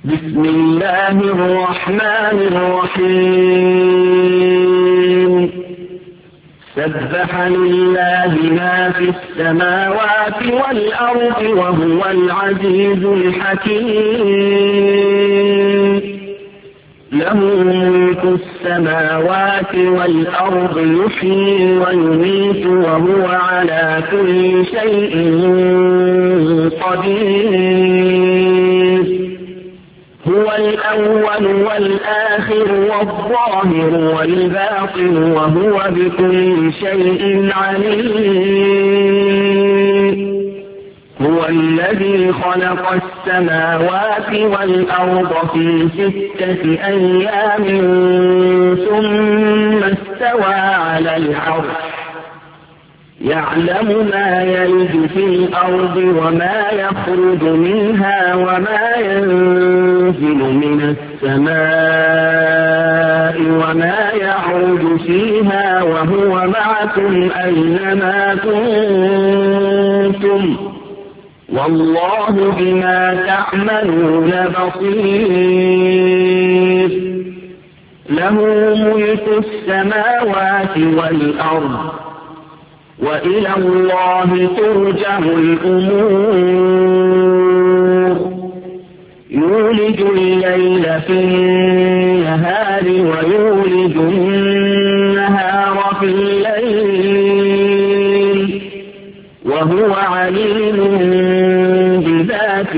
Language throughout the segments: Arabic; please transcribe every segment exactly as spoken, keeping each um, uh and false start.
بسم الله الرحمن الرحيم سبح لله ما في السماوات والأرض وهو العزيز الحكيم له ملك السماوات والأرض يحيي ويميت وهو على كل شيء قدير هو الأول والآخر والظاهر والباطن وهو بكل شيء عليم هو الذي خلق السماوات والأرض في ستة أيام ثم استوى على العرش يعلم ما يلج في الأرض وما يخرج منها وما ينزل من السماء وما يعرج فيها وهو معكم أينما كنتم والله بما تعملون بصير له ملك السماوات والأرض وإلى الله ترجع الأمور يولج الليل في النهار ويولج النهار في الليل وهو عليم بذات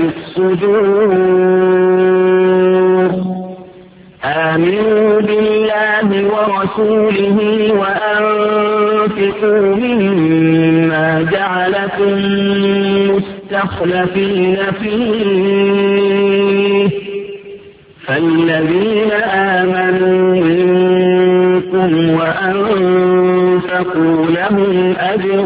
الصدور آمنوا بالله ورسوله وأنفقوا مما جعلكم مستخلفين فيه فالذين آمنوا منكم وأنفقوا لهم أجر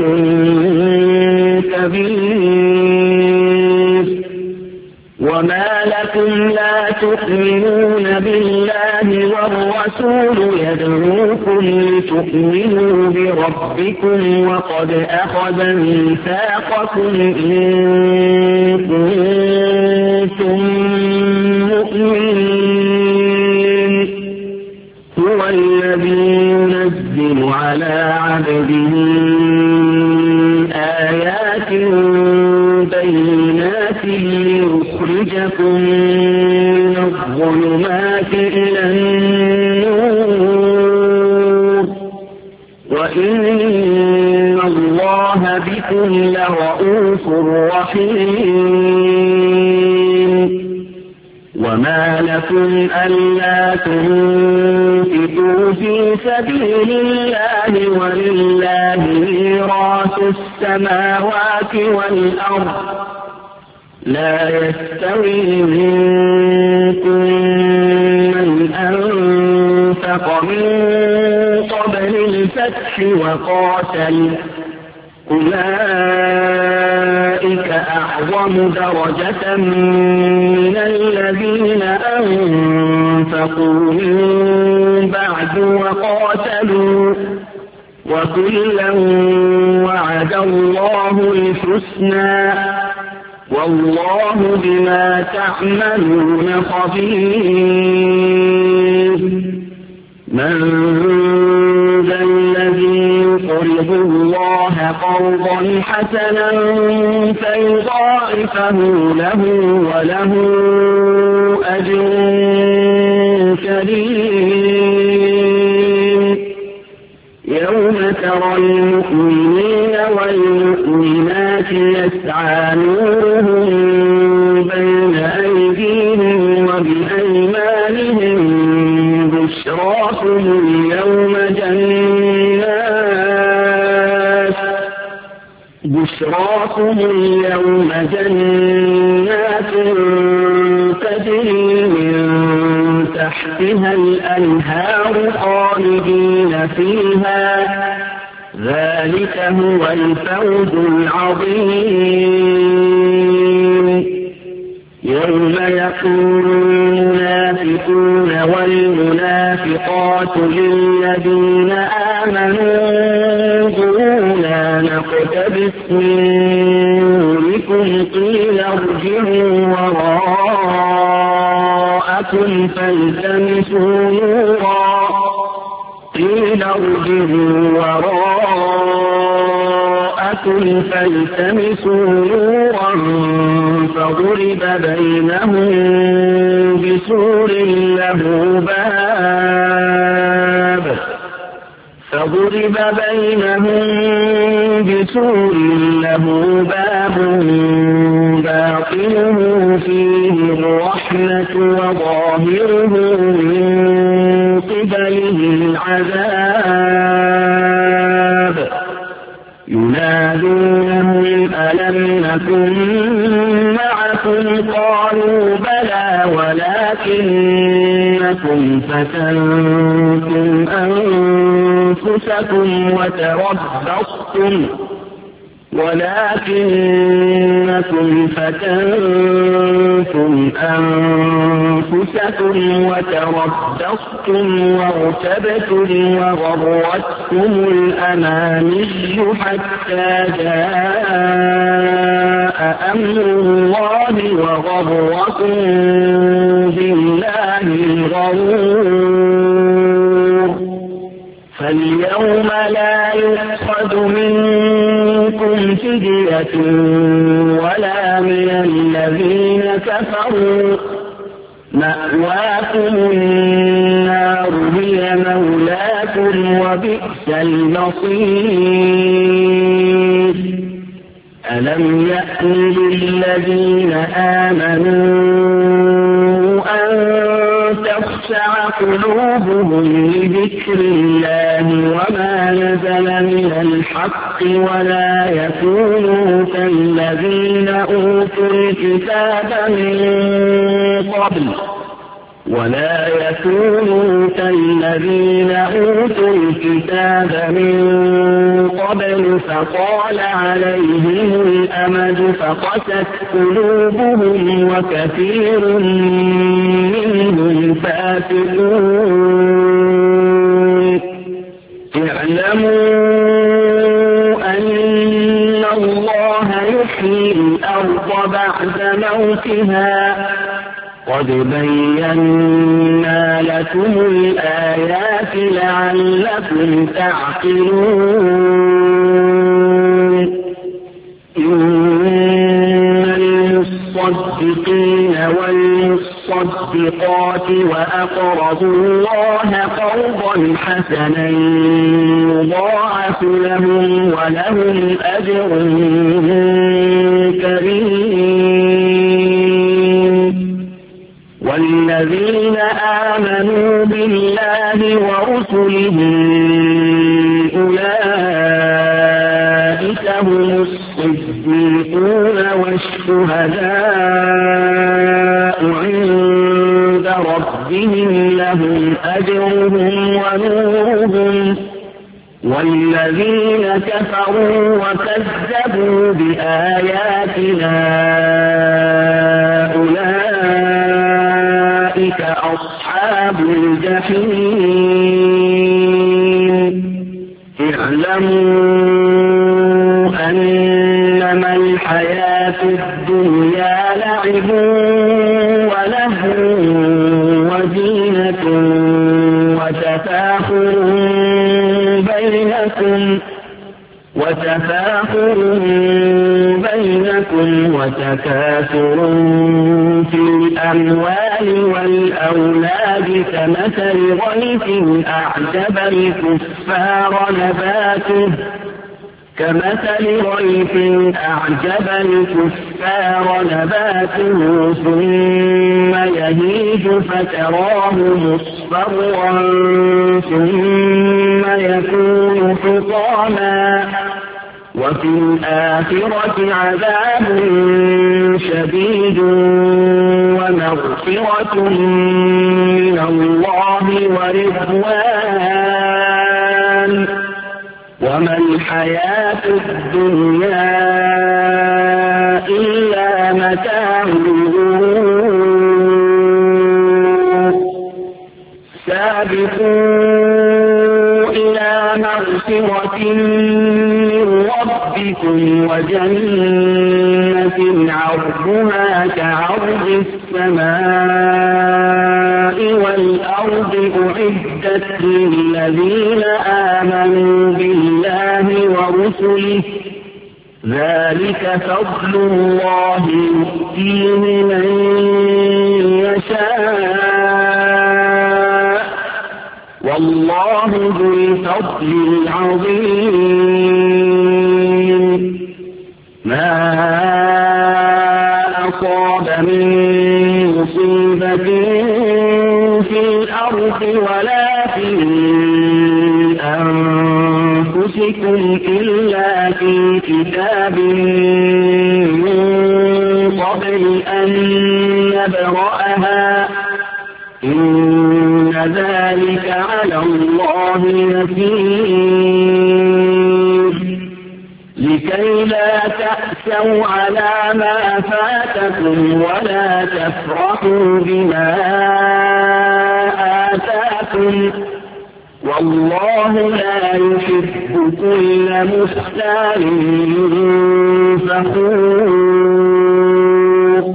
كبير وما لكم لا تؤمنون بالله والرسول يدعوكم لتؤمنوا بربكم وقد أخذ ميثاقكم إن كنتم مؤمنين هو الذي ينزل على عبده آيات بينات ليخرجكم من الظلمات إلى النور وإن الله بكم لرؤوف رحيم وما لكم ألا تنفقوا في سبيل الله ولله ميراث السماوات والأرض لا يستوي منكم من أنفق من قبل الفتح وقاتل أولئك أعظم درجة من الذين أنفقوا من بعد وقاتلوا وكلا وعد الله الحسنى والله بما تعملون خبير من ذا الذي يقرض الله قرضا حسنا فيضاعفه له وله أجر كريم يوم ترى المؤمنين والمؤمنات يسعى نورهم بين أيديهم وبأيمانهم بشراكم اليوم جنات بشراكم اليوم جنات تجري من تحتها الأنهار خالدين فيها ذلك هو الفوز العظيم يوم يقول المنافقون والمنافقات للذين آمنوا انظرونا نقتبس من نوركم قيل ارجعوا وراءكم فالتمسوا نورا قيل ارجعوا وراءكم فالتمسوا نورا فضرب بينهم بسور له باب فضرب بينهم بسور له باب باطنه فيه الرحمة وظاهره من قبله العذاب ينادونهم ألم نكن معكم قالوا بلى ولكنكم فتنتم أنفسكم وتربصتم ولكنكم فتنتم أنفسكم وتربصتم وارتبتم وغرتكم الأماني حتى جاء أمر الله وغركم بالله الغرور فاليوم لا يؤخذ منكم فدية ولا من الذين كفروا مأواكم النار هي مولاكم وبئس المصير ألم يأن للذين آمنوا أن تخشع قلوبهم لذكر الله وما نزل من الحق ولا يكونوا كالذين أوتوا الكتاب من قبل ولا يكونوا كالذين أوتوا الكتاب من قبل فطال عليهم الأمد فقست قلوبهم وكثير منهم فاسقون اعلموا أن الله يحيي الأرض بعد موتها قد بينا لكم الآيات لعلكم تعقلون إن المصدقين والمصدقات وأقرضوا الله قرضا حسنا يضاعف لهم ولهم أجر كريم والذين آمنوا بالله ورسله أولئك هم الصديقون والشهداء عند ربهم لهم أجرهم ونورهم والذين كفروا وكذبوا بآياتنا أولئك أصحاب الجحيم اعلموا أنما الحياة الدنيا لعب ولهو وزينة وتفاخر بينكم وتفاخر بينكم وتكاثر في الأموال والأولاد كمثل غيث أعجب الكفار نباته كمثل غيث أعجب الكفار نباته ثم يهيج فتراه مصفرا ثم يكون حطاما وفي الآخرة عذاب شديد ومغفرة من الله ورضوان وما الحياة الدنيا إلا متاع الغرور سابقوا إلى مغفرة من ربكم وجنة عرضها كعرض السماء أعدت للذين آمنوا بالله ورسله ذلك فضل الله يؤتيه من يشاء والله ذو الفضل العظيم ما أصاب من مصيبة في الأرض ولا في أنفسكم إلا في كتاب من قبل أن نبرأها إن ذلك على الله يسير لكي لا تأسوا على ما فاتكم ولا تفرحوا بما آتاكم والله لا يحب كل مختال فخور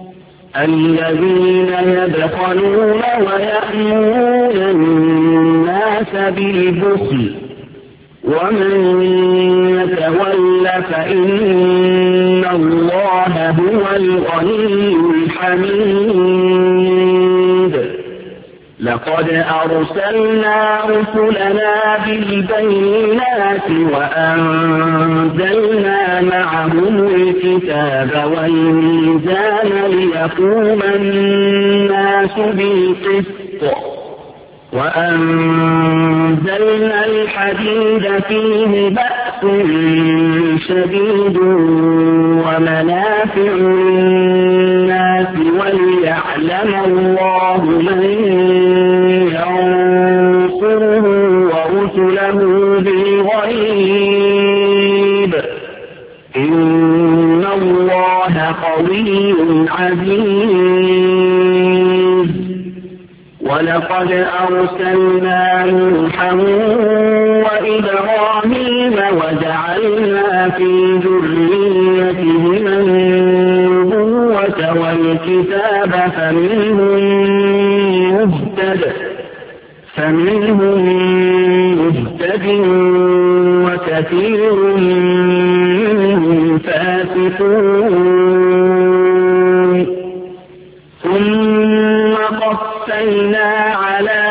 الذين يبخلون ويأمرون الناس بالبخل ومن يتول فإن الله هو الغني الحميد لقد أرسلنا رسلنا بالبينات وأنزلنا معهم الكتاب والميزان ليقوم الناس بالقسط وأنزلنا الحديد فيه بأس شديد ومنافع للناس وليعلم الله من ينصره ورسله بالغيب إن الله قوي عزيز ولقد أرسلنا نوحا وإبراهيم وجعلنا في ذريتهما النبوة والكتاب فمنهم مهتد فمنهم مهتد وكثير منهم فاسقون ثم قفينا على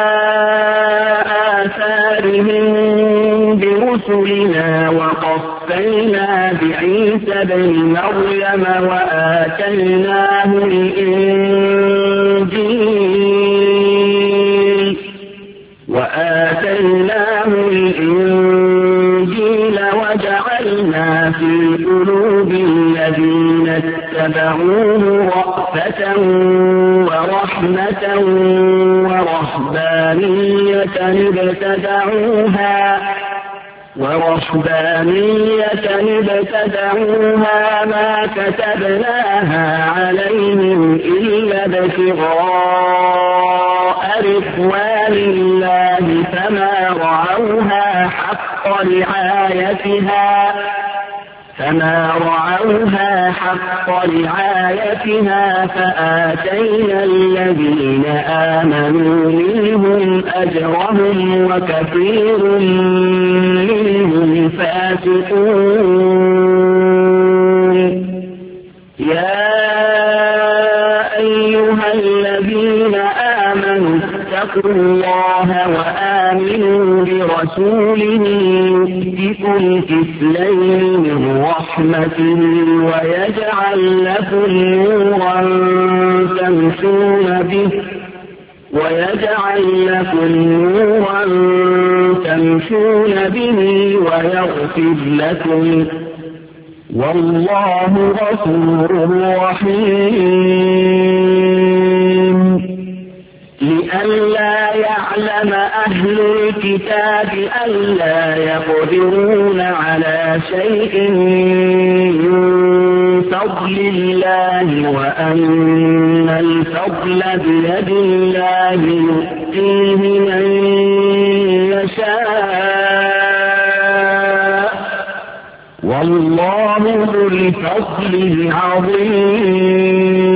آثارهم برسلنا وقفينا بعيسى بن مريم وآتيناه الإنجيل وآتيناه الإنجيل وجعلنا في قلوب الذين اتبعوه رأفة ورحمة ورهبانية ابتدعوها ورهبانية ابتدعوها ما كتبناها عليهم إلا ابتغاء رضوان الله فما رعوها حق رعايتها فما رعوها حق رعايتها فآتينا الذين آمنوا منهم أجرهم وكثير منهم فاسقون يا أيها الذين آمنوا اتقوا الله وآمنوا برسوله يؤتكم كفلين من رحمته ويجعل لكم نورا تمشون به ويجعل لكم نورا تمشون به ويغفر لكم والله غفور رحيم لئلا يعلم أهل الكتاب ألا يقدرون على شيء من فضل الله وأن الفضل بيد الله يؤتيه من يشاء والله ذو الفضل العظيم